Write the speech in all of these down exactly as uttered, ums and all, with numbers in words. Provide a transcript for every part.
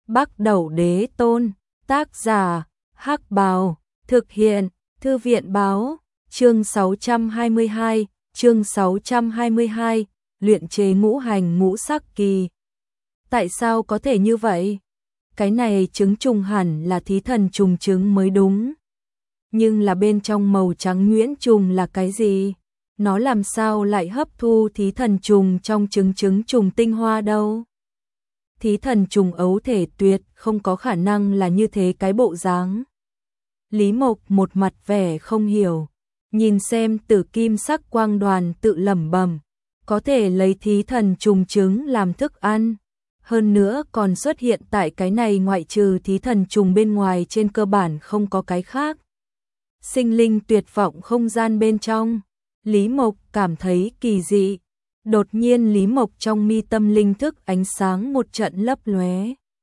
Bắc Đẩu Đế Tôn, tác giả, Hắc Bào, thực hiện, Thư viện Báo, chương sáu trăm hai mươi hai, chương sáu trăm hai mươi hai, luyện chế ngũ hành ngũ sắc kỳ. Tại sao có thể như vậy? Cái này trứng trùng hẳn là thí thần trùng trứng mới đúng. Nhưng là bên trong màu trắng nhuyễn trùng là cái gì? Nó làm sao lại hấp thu thí thần trùng trong trứng trứng trùng tinh hoa đâu? Thí thần trùng ấu thể tuyệt không có khả năng là như thế cái bộ dáng. Lý Mộc một mặt vẻ không hiểu, nhìn xem tử kim sắc quang đoàn tự lẩm bẩm, có thể lấy thí thần trùng trứng làm thức ăn. Hơn nữa còn xuất hiện tại cái này ngoại trừ thí thần trùng bên ngoài trên cơ bản không có cái khác. Sinh linh tuyệt vọng không gian bên trong, Lý Mộc cảm thấy kỳ dị. Đột nhiên Lý Mộc trong mi tâm linh thức ánh sáng một trận lấp lóe.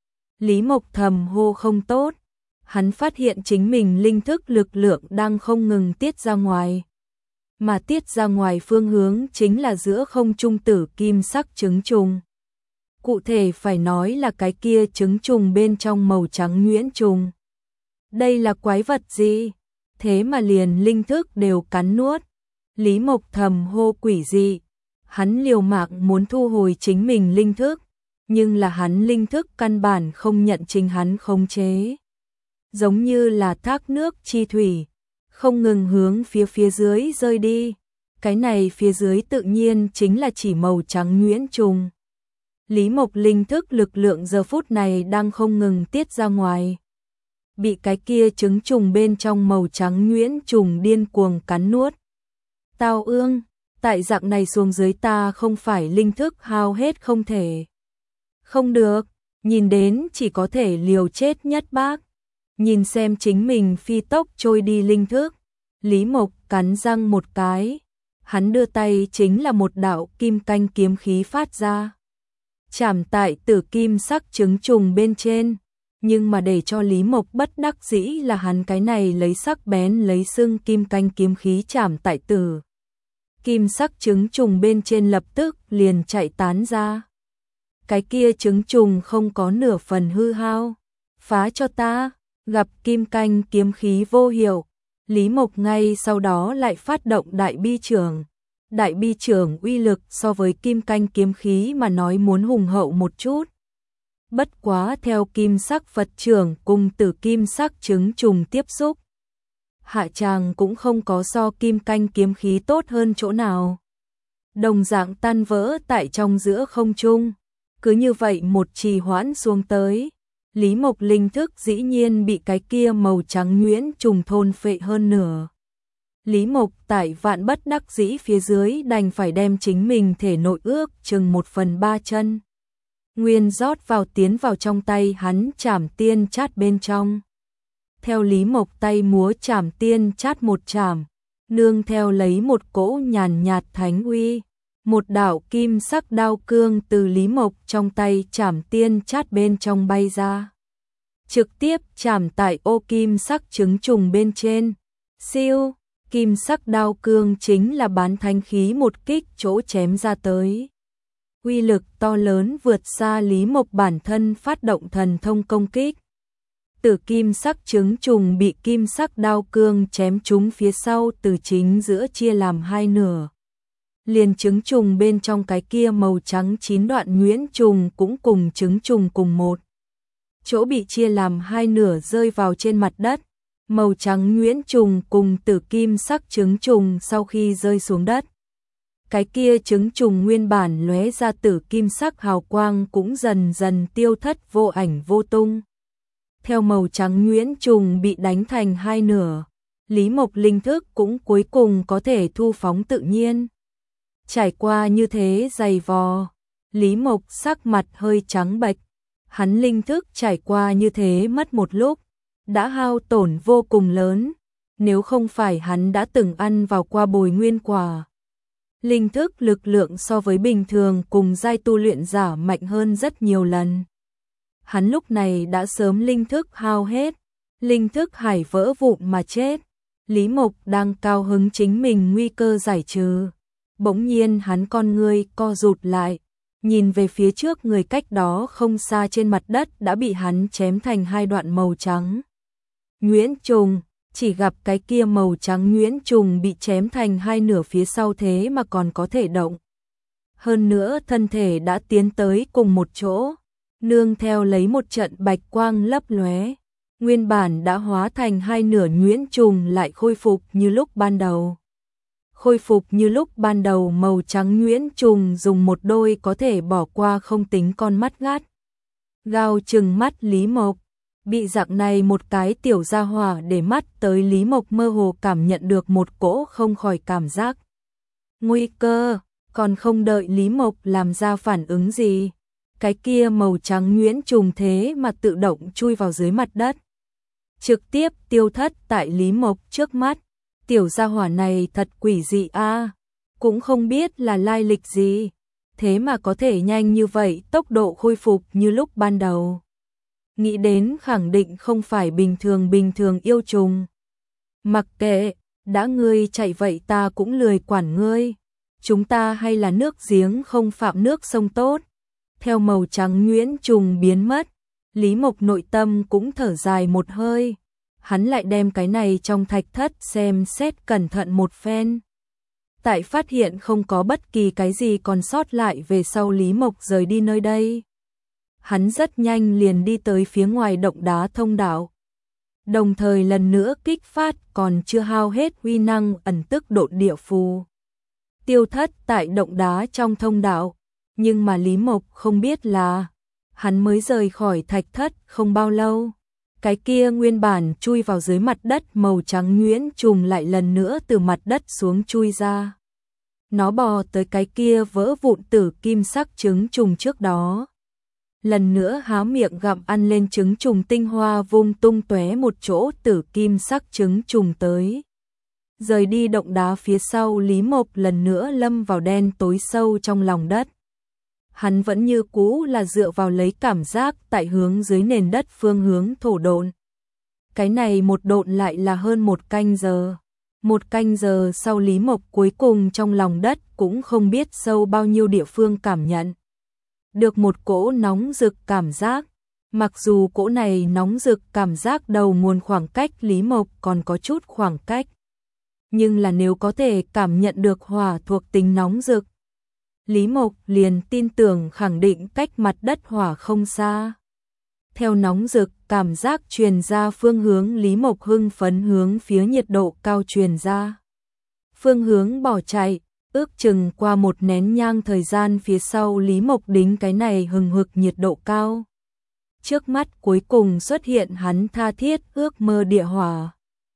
Lý Mộc thầm hô không tốt, hắn phát hiện chính mình linh thức lực lượng đang không ngừng tiết ra ngoài. Mà tiết ra ngoài phương hướng chính là giữa không trung tử kim sắc trứng trùng. Cụ thể phải nói là cái kia trứng trùng bên trong màu trắng nhuyễn trùng. Đây là quái vật gì? Thế mà liền linh thức đều cắn nuốt. Lý Mộc thầm hô quỷ dị. Hắn liều mạng muốn thu hồi chính mình linh thức, nhưng là hắn linh thức căn bản không nhận chính hắn khống chế. Giống như là thác nước chi thủy, không ngừng hướng phía phía dưới rơi đi. Cái này phía dưới tự nhiên chính là chỉ màu trắng nhuyễn trùng. Lý Mộc linh thức lực lượng giờ phút này đang không ngừng tiết ra ngoài. Bị cái kia trứng trùng bên trong màu trắng nhuyễn trùng điên cuồng cắn nuốt. Tao ương, tại dạng này xuống dưới ta không phải linh thức hao hết không thể. Không được, nhìn đến chỉ có thể liều chết nhất bác. Nhìn xem chính mình phi tốc trôi đi linh thức. Lý Mộc cắn răng một cái. Hắn đưa tay chính là một đạo kim canh kiếm khí phát ra. Chạm tại tử kim sắc trứng trùng bên trên. Nhưng mà để cho Lý Mộc bất đắc dĩ là hắn cái này lấy sắc bén lấy xương kim canh kiếm khí chạm tại tử kim sắc trứng trùng bên trên lập tức liền chạy tán ra. Cái kia trứng trùng không có nửa phần hư hao. Phá cho ta, gặp kim canh kiếm khí vô hiệu. Lý Mộc ngay sau đó lại phát động đại bi trưởng. Đại bi trưởng uy lực so với kim canh kiếm khí mà nói muốn hùng hậu một chút. Bất quá theo kim sắc Phật trưởng cùng tử kim sắc trứng trùng tiếp xúc. Hạ tràng cũng không có so kim canh kiếm khí tốt hơn chỗ nào. Đồng dạng tan vỡ tại trong giữa không trung. Cứ như vậy một trì hoãn xuống tới. Lý Mộc linh thức dĩ nhiên bị cái kia màu trắng nhuyễn trùng thôn phệ hơn nửa. Lý Mộc tại vạn bất đắc dĩ phía dưới đành phải đem chính mình thể nội ước chừng một phần ba chân. Nguyên rót vào tiến vào trong tay hắn chảm tiên chát bên trong. Theo Lý Mộc tay múa chảm tiên chát một chảm, nương theo lấy một cỗ nhàn nhạt thánh uy, một đạo kim sắc đao cương từ Lý Mộc trong tay chảm tiên chát bên trong bay ra. Trực tiếp chảm tại ô kim sắc trứng trùng bên trên. Siêu, kim sắc đao cương chính là bán thánh khí một kích chỗ chém ra tới. Uy lực to lớn vượt xa Lý Mộc bản thân phát động thần thông công kích. Tử kim sắc trứng trùng bị kim sắc đao cương chém trúng phía sau từ chính giữa chia làm hai nửa. Liền trứng trùng bên trong cái kia màu trắng chín đoạn nhuyễn trùng cũng cùng trứng trùng cùng một chỗ bị chia làm hai nửa rơi vào trên mặt đất. Màu trắng nhuyễn trùng cùng tử kim sắc trứng trùng sau khi rơi xuống đất. Cái kia trứng trùng nguyên bản lóe ra tử kim sắc hào quang cũng dần dần tiêu thất vô ảnh vô tung. Theo màu trắng nhuyễn trùng bị đánh thành hai nửa, Lý Mộc linh thức cũng cuối cùng có thể thu phóng tự nhiên. Trải qua như thế dày vò, Lý Mộc sắc mặt hơi trắng bệch. Hắn linh thức trải qua như thế mất một lúc, đã hao tổn vô cùng lớn, nếu không phải hắn đã từng ăn vào qua bồi nguyên quả. Linh thức lực lượng so với bình thường cùng giai tu luyện giả mạnh hơn rất nhiều lần. Hắn lúc này đã sớm linh thức hao hết, linh thức hải vỡ vụn mà chết. Lý Mộc đang cao hứng chính mình nguy cơ giải trừ. Bỗng nhiên hắn con ngươi co rụt lại, nhìn về phía trước người cách đó không xa trên mặt đất đã bị hắn chém thành hai đoạn màu trắng. Nhuyễn trùng, chỉ gặp cái kia màu trắng nhuyễn trùng bị chém thành hai nửa phía sau thế mà còn có thể động. Hơn nữa thân thể đã tiến tới cùng một chỗ, nương theo lấy một trận bạch quang lấp lóe. Nguyên bản đã hóa thành hai nửa nhuyễn trùng lại khôi phục như lúc ban đầu. Khôi phục như lúc ban đầu màu trắng nhuyễn trùng dùng một đôi có thể bỏ qua không tính con mắt gắt. Gao trừng mắt Lý Mộc, bị dạng này một cái tiểu gia hỏa để mắt tới Lý Mộc mơ hồ cảm nhận được một cỗ không khỏi cảm giác. Nguy cơ, còn không đợi Lý Mộc làm ra phản ứng gì. Cái kia màu trắng nhuyễn trùng thế mà tự động chui vào dưới mặt đất. Trực tiếp tiêu thất tại Lý Mộc trước mắt. Tiểu gia hỏa này thật quỷ dị a, cũng không biết là lai lịch gì, thế mà có thể nhanh như vậy, tốc độ khôi phục như lúc ban đầu. Nghĩ đến khẳng định không phải bình thường bình thường yêu trùng. Mặc kệ, đã ngươi chạy vậy ta cũng lười quản ngươi. Chúng ta hay là nước giếng không phạm nước sông tốt. Theo màu trắng nhuyễn trùng biến mất, Lý Mộc nội tâm cũng thở dài một hơi. Hắn lại đem cái này trong thạch thất xem xét cẩn thận một phen. Tại phát hiện không có bất kỳ cái gì còn sót lại về sau Lý Mộc rời đi nơi đây. Hắn rất nhanh liền đi tới phía ngoài động đá thông đạo. Đồng thời lần nữa kích phát còn chưa hao hết uy năng ẩn tức độn địa phù. Tiêu thất tại động đá trong thông đạo. Nhưng mà Lý Mộc không biết là hắn mới rời khỏi thạch thất không bao lâu. Cái kia nguyên bản chui vào dưới mặt đất màu trắng nhuyễn trùng lại lần nữa từ mặt đất xuống chui ra. Nó bò tới cái kia vỡ vụn tử kim sắc trứng trùng trước đó. Lần nữa há miệng gặm ăn lên trứng trùng tinh hoa vung tung tóe một chỗ tử kim sắc trứng trùng tới. Rời đi động đá phía sau Lý Mộc lần nữa lâm vào đen tối sâu trong lòng đất. Hắn vẫn như cũ là dựa vào lấy cảm giác tại hướng dưới nền đất phương hướng thổ độn. Cái này một độn lại là hơn một canh giờ. Một canh giờ sau Lý Mộc cuối cùng trong lòng đất cũng không biết sâu bao nhiêu địa phương cảm nhận. Được một cỗ nóng rực cảm giác. Mặc dù cỗ này nóng rực cảm giác đầu nguồn khoảng cách Lý Mộc còn có chút khoảng cách. Nhưng là nếu có thể cảm nhận được hỏa thuộc tính nóng rực, Lý Mộc liền tin tưởng khẳng định cách mặt đất hỏa không xa. Theo nóng rực cảm giác truyền ra phương hướng Lý Mộc hưng phấn hướng phía nhiệt độ cao truyền ra. Phương hướng bỏ chạy, ước chừng qua một nén nhang thời gian phía sau Lý Mộc đính cái này hừng hực nhiệt độ cao. Trước mắt cuối cùng xuất hiện hắn tha thiết ước mơ địa hỏa.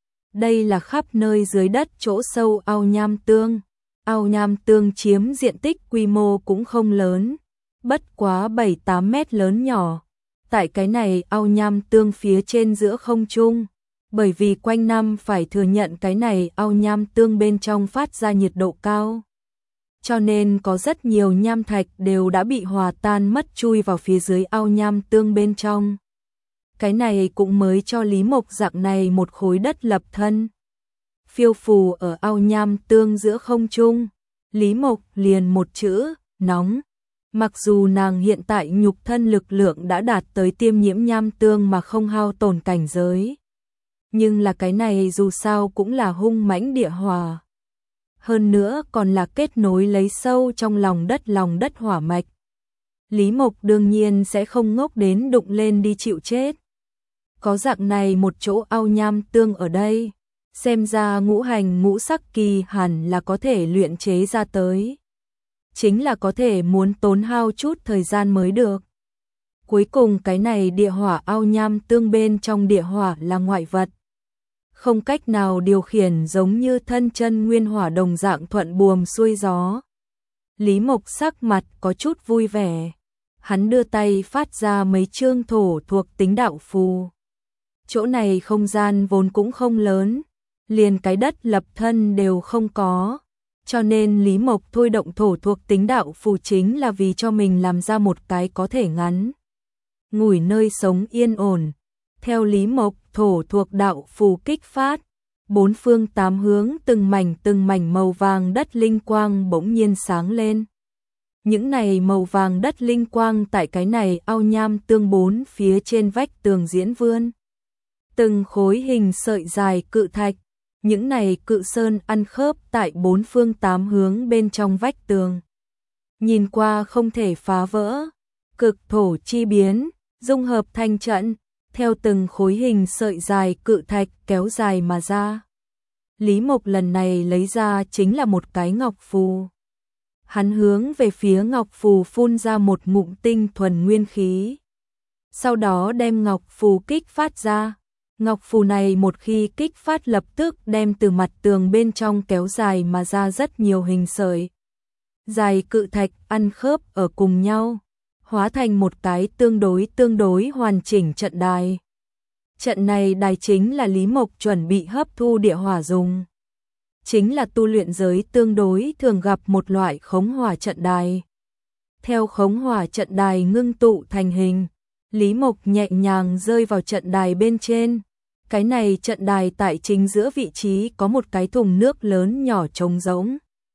Đây là khắp nơi dưới đất chỗ sâu ao nham tương. Ao nham tương chiếm diện tích quy mô cũng không lớn, bất quá bảy tám mét lớn nhỏ. Tại cái này ao nham tương phía trên giữa không trung, bởi vì quanh năm phải thừa nhận cái này ao nham tương bên trong phát ra nhiệt độ cao. Cho nên có rất nhiều nham thạch đều đã bị hòa tan mất chui vào phía dưới ao nham tương bên trong. Cái này cũng mới cho Lý Mộc dạng này một khối đất lập thân. Phiêu phù ở ao nham tương giữa không trung, Lý Mộc liền một chữ, nóng. Mặc dù nàng hiện tại nhục thân lực lượng đã đạt tới tiêm nhiễm nham tương mà không hao tổn cảnh giới. Nhưng là cái này dù sao cũng là hung mãnh địa hỏa. Hơn nữa còn là kết nối lấy sâu trong lòng đất lòng đất hỏa mạch. Lý Mộc đương nhiên sẽ không ngốc đến đụng lên đi chịu chết. Có dạng này một chỗ ao nham tương ở đây. Xem ra ngũ hành ngũ sắc kỳ hẳn là có thể luyện chế ra tới. Chính là có thể muốn tốn hao chút thời gian mới được. Cuối cùng cái này địa hỏa ao nham tương bên trong địa hỏa là ngoại vật. Không cách nào điều khiển giống như thân chân nguyên hỏa đồng dạng thuận buồm xuôi gió. Lý Mộc sắc mặt có chút vui vẻ. Hắn đưa tay phát ra mấy chương thổ thuộc tính đạo phù. Chỗ này không gian vốn cũng không lớn. Liền cái đất lập thân đều không có, cho nên Lý Mộc thôi động thổ thuộc tính đạo phù chính là vì cho mình làm ra một cái có thể ngắn ngủi nơi sống yên ổn. Theo Lý Mộc thổ thuộc đạo phù kích phát, bốn phương tám hướng từng mảnh từng mảnh màu vàng đất linh quang bỗng nhiên sáng lên. Những này màu vàng đất linh quang tại cái này ao nham tương bốn phía trên vách tường diễn vươn. Từng khối hình sợi dài cự thạch, những này cự sơn ăn khớp tại bốn phương tám hướng bên trong vách tường. Nhìn qua không thể phá vỡ, cực thổ chi biến, dung hợp thành trận, theo từng khối hình sợi dài cự thạch kéo dài mà ra. Lý Mộc lần này lấy ra chính là một cái ngọc phù. Hắn hướng về phía ngọc phù phun ra một ngụm tinh thuần nguyên khí. Sau đó đem ngọc phù kích phát ra. Ngọc phù này một khi kích phát lập tức đem từ mặt tường bên trong kéo dài mà ra rất nhiều hình sợi. Dài cự thạch ăn khớp ở cùng nhau, hóa thành một cái tương đối tương đối hoàn chỉnh trận đài. Trận này đài chính là Lý Mộc chuẩn bị hấp thu địa hỏa dùng. Chính là tu luyện giới tương đối thường gặp một loại khống hỏa trận đài. Theo khống hỏa trận đài ngưng tụ thành hình, Lý Mộc nhẹ nhàng rơi vào trận đài bên trên. Cái này trận đài tại chính giữa vị trí có một cái thùng nước lớn nhỏ trống rỗng.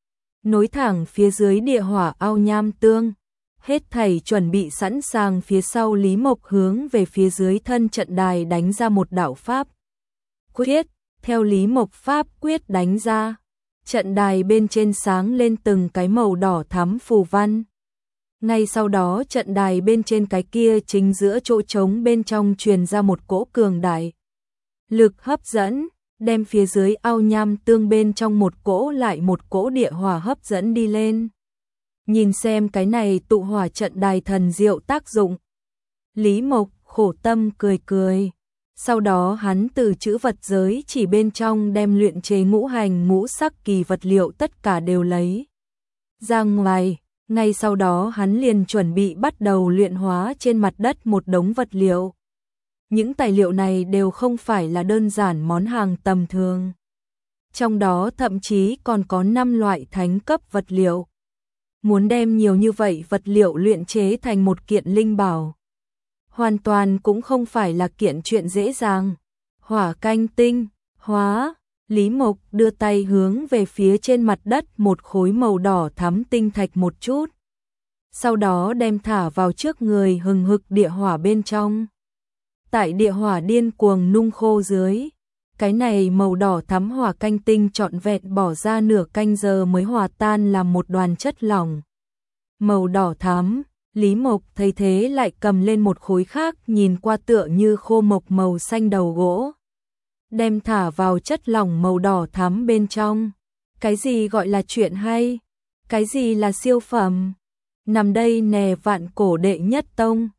Nối thẳng phía dưới địa hỏa ao nham tương. Hết thảy chuẩn bị sẵn sàng phía sau Lý Mộc hướng về phía dưới thân trận đài đánh ra một đạo pháp quyết. Theo Lý Mộc pháp quyết đánh ra, trận đài bên trên sáng lên từng cái màu đỏ thắm phù văn. Ngay sau đó trận đài bên trên cái kia chính giữa chỗ trống bên trong truyền ra một cỗ cường đại lực hấp dẫn, đem phía dưới ao nham tương bên trong một cỗ lại một cỗ địa hỏa hấp dẫn đi lên. Nhìn xem cái này tụ hỏa trận đài thần diệu tác dụng. Lý Mộc khổ tâm cười cười. Sau đó hắn từ chữ vật giới chỉ bên trong đem luyện chế ngũ hành ngũ sắc kỳ vật liệu tất cả đều lấy ra ngoài. Ngay sau đó hắn liền chuẩn bị bắt đầu luyện hóa trên mặt đất một đống vật liệu. Những tài liệu này đều không phải là đơn giản món hàng tầm thường. Trong đó thậm chí còn có năm loại thánh cấp vật liệu. Muốn đem nhiều như vậy vật liệu luyện chế thành một kiện linh bảo, hoàn toàn cũng không phải là kiện chuyện dễ dàng. Hỏa canh tinh, hóa, Lý Mộc đưa tay hướng về phía trên mặt đất một khối màu đỏ thắm tinh thạch một chút. Sau đó đem thả vào trước người hừng hực địa hỏa bên trong. Tại địa hỏa điên cuồng nung khô dưới, cái này màu đỏ thắm hỏa canh tinh trọn vẹn bỏ ra nửa canh giờ mới hòa tan làm một đoàn chất lỏng màu đỏ thắm. Lý Mộc thấy thế lại cầm lên một khối khác nhìn qua tựa như khô mộc màu xanh đầu gỗ. Đem thả vào chất lỏng màu đỏ thắm bên trong. Cái gì gọi là chuyện hay? Cái gì là siêu phẩm? Nằm đây nè vạn cổ đệ nhất tông.